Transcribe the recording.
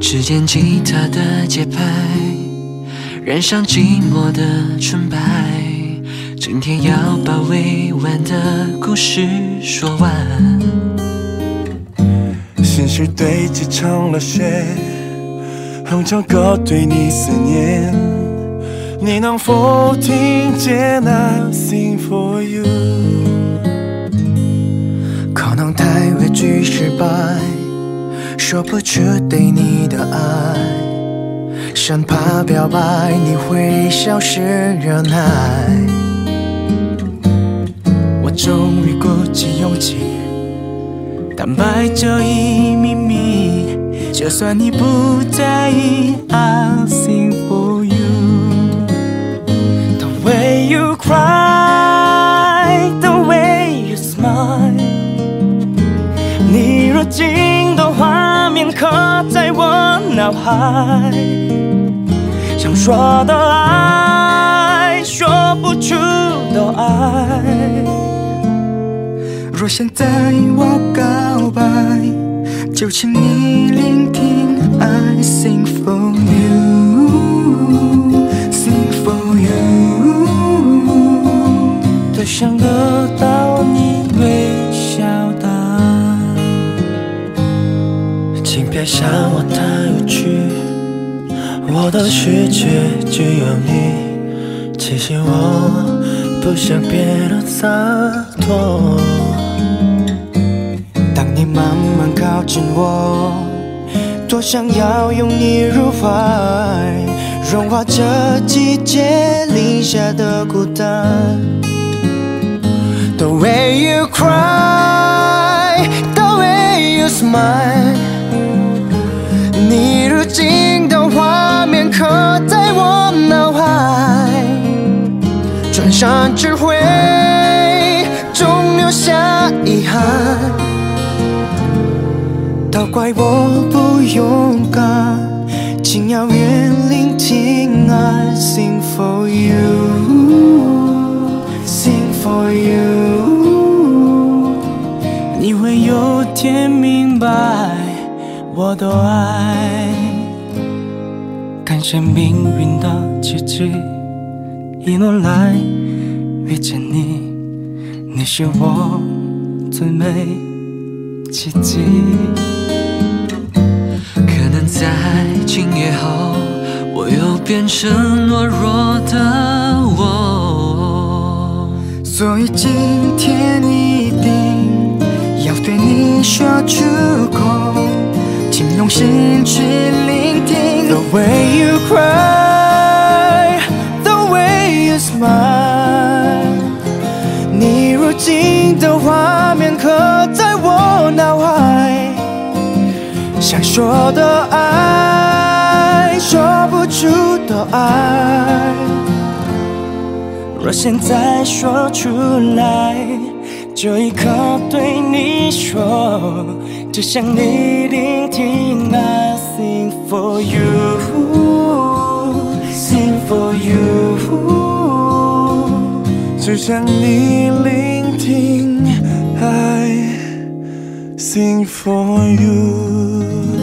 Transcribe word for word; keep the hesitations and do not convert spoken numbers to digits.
指尖吉他的节拍，染上寂寞的纯白。今天要把未完的故事说完。 心事堆积成了雪，哼着歌对你思念。你能否听见 I sing for you？ 可能太畏惧失败，说不出对你的爱，生怕表白你会消失忍耐。我终于鼓起勇气坦白这一秘密，就算你不在意 I'll sing for you。 The way you cry, the way you smile， 你如今的画面刻在我脑海，想说的爱，说不出的爱。若现在我告白，就请你聆听 I sing for you， sing for you， 多想得到你微笑的爱。请别想我太无趣，我的世界只有你，其实我不想变得洒脱。当你慢慢靠近我，多想要拥你入怀，融化这季节零下的孤单。The way you cry, the way you smile， 你如今的画面刻在我脑海，转身只会终留下遗憾。都怪我不勇敢，请遥远聆听 I sing for you， sing for you。 你会有天明白我的爱，感谢命运的奇迹，一路来遇见你，你是我最美奇迹。 可能在今夜后，我又变成懦弱的我， 所以今天一定要对你说出口，请用心去聆听。 The way you cry, the way you smile， 你如今的画面刻在我脑海，想说的爱，说不出的爱，若现在说出来，这一刻对你说，只想你聆听 I sing for you， sing for you， 只想你聆听 I sing for you。